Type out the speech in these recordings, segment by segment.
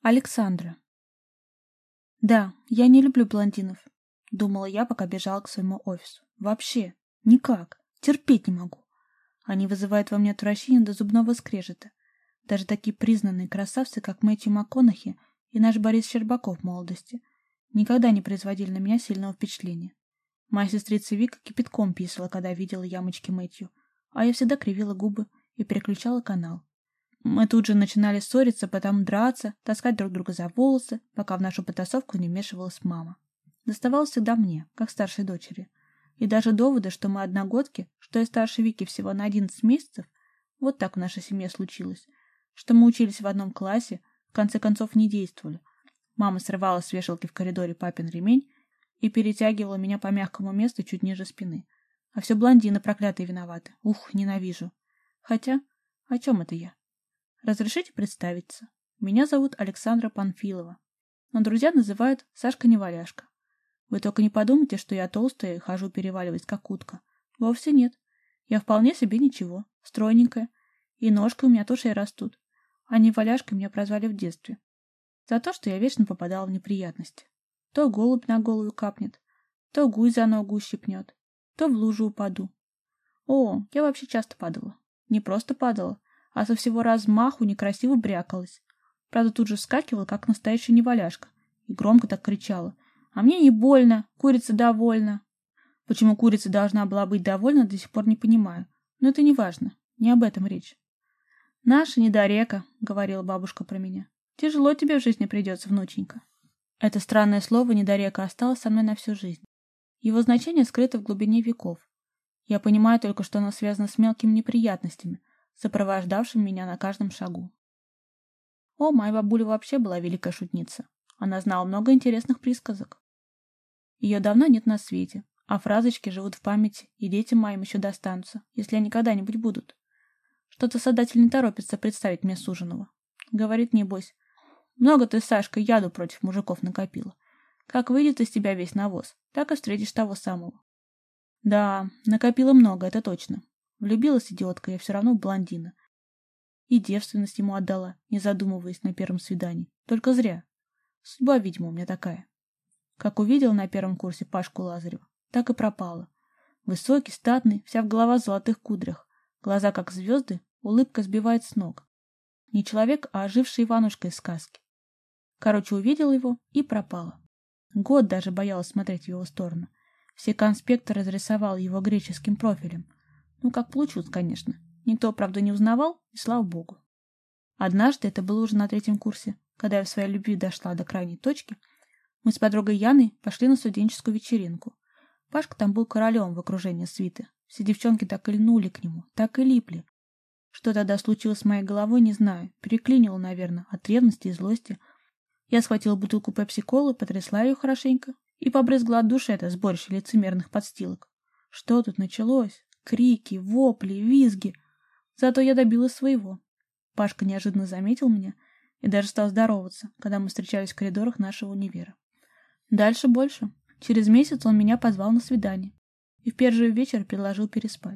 Александра. Да, я не люблю блондинов, думала я, пока бежала к своему офису. Вообще, никак. Терпеть не могу. Они вызывают во мне отвращение до зубного скрежета. Даже такие признанные красавцы, как Мэтью МакКонахи и наш Борис Щербаков в молодости, никогда не производили на меня сильного впечатления. Моя сестрица Вика кипятком писала, когда видела ямочки Мэтью, а я всегда кривила губы и переключала канал. Мы тут же начинали ссориться, потом драться, таскать друг друга за волосы, пока в нашу потасовку не вмешивалась мама. Доставалось всегда мне, как старшей дочери. И даже доводы, что мы одногодки, что я старше Вики всего на 11 месяцев, вот так в нашей семье случилось, что мы учились в одном классе, в конце концов не действовали. Мама срывала с вешалки в коридоре папин ремень и перетягивала меня по мягкому месту чуть ниже спины. А все блондины проклятые виноваты. Ух, ненавижу. Хотя, о чем это я? Разрешите представиться. Меня зовут Александра Панфилова, но друзья называют Сашка-неваляшка. Вы только не подумайте, что я толстая и хожу переваливать как утка. Вовсе нет. Я вполне себе ничего, стройненькая, и ножки у меня тоже и растут. А неваляшкой меня прозвали в детстве. За то, что я вечно попадала в неприятности. То голубь на голову капнет, то гусь за ногу ущипнет, то в лужу упаду. О, я вообще часто падала. Не просто падала, а со всего размаху некрасиво брякалась. Правда, тут же вскакивала, как настоящая неваляшка, и громко так кричала: «А мне не больно, курица довольна». Почему курица должна была быть довольна, до сих пор не понимаю. Но это не важно, не об этом речь. «Наша недорека», — говорила бабушка про меня. «Тяжело тебе в жизни придется, внученька». Это странное слово «недорека» осталось со мной на всю жизнь. Его значение скрыто в глубине веков. Я понимаю только, что оно связано с мелкими неприятностями, сопровождавшим меня на каждом шагу. О, моя бабуля вообще была великая шутница. Она знала много интересных присказок. Ее давно нет на свете, а фразочки живут в памяти, и детям моим еще достанутся, если они когда-нибудь будут. Что-то создатель не торопится представить мне суженого. Говорит, небось: много ты, Сашка, яду против мужиков накопила. Как выйдет из тебя весь навоз, так и встретишь того самого. Да, накопила много, это точно. Влюбилась идиотка я все равно в блондина. И девственность ему отдала, не задумываясь на первом свидании. Только зря. Судьба, видимо, у меня такая. Как увидела на первом курсе Пашку Лазарева, так и пропала. Высокий, статный, вся в голова в золотых кудрях. Глаза как звезды, улыбка сбивает с ног. Не человек, а оживший Иванушка из сказки. Короче, увидела его и пропала. Год даже боялась смотреть в его сторону. Все конспекты разрисовал его греческим профилем. Ну, как получилось, конечно. Никто, правда, не узнавал, и слава богу. Однажды, это было уже на 3-м курсе, когда я в своей любви дошла до крайней точки, мы с подругой Яной пошли на студенческую вечеринку. Пашка там был королем в окружении свиты. Все девчонки так и льнули к нему, так и липли. Что тогда случилось с моей головой, не знаю. Переклинило, наверное, от ревности и злости. Я схватила бутылку пепси-колы, потрясла ее хорошенько и побрызгала от души это сборище лицемерных подстилок. Что тут началось? Крики, вопли, визги. Зато я добилась своего. Пашка неожиданно заметил меня и даже стал здороваться, когда мы встречались в коридорах нашего универа. Дальше больше. Через месяц он меня позвал на свидание и в первый же вечер предложил переспать.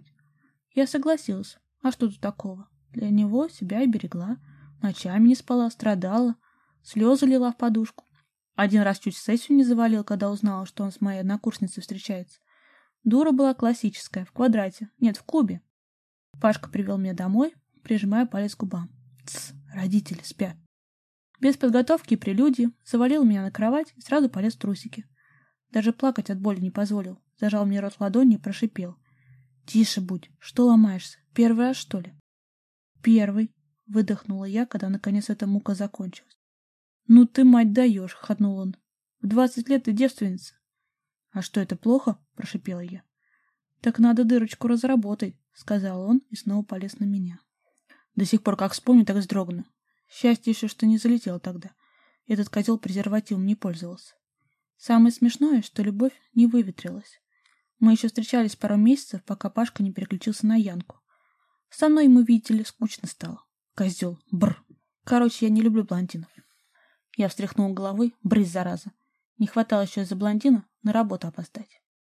Я согласилась. А что тут такого? Для него себя и берегла. Ночами не спала, страдала, слезы лила в подушку. Один раз чуть сессию не завалил, когда узнала, что он с моей однокурсницей встречается. Дура была классическая, в квадрате, нет, в кубе. Пашка привел меня домой, прижимая палец к губам. Тсс, родители спят. Без подготовки и прелюдии завалил меня на кровать и сразу полез в трусики. Даже плакать от боли не позволил. Зажал мне рот ладонью и прошипел: «Тише будь, что ломаешься? Первый раз, что ли?» «Первый», — выдохнула я, когда наконец эта мука закончилась. «Ну ты, мать, даешь», — хохотнул он. «В 20 лет ты девственница». «А что, это плохо?» — прошипела я. «Так надо дырочку разработать», — сказал он и снова полез на меня. До сих пор, как вспомню, так вздрогну. Счастье еще, что не залетел тогда. Этот козел презервативом не пользовался. Самое смешное, что любовь не выветрилась. Мы еще встречались пару месяцев, пока Пашка не переключился на Янку. Со мной ему, видите ли, скучно стало. Козел, бррр. Короче, я не люблю блондинов. Я встряхнул головой, брысь, зараза. Не хватало еще из-за блондина на работу опоздать.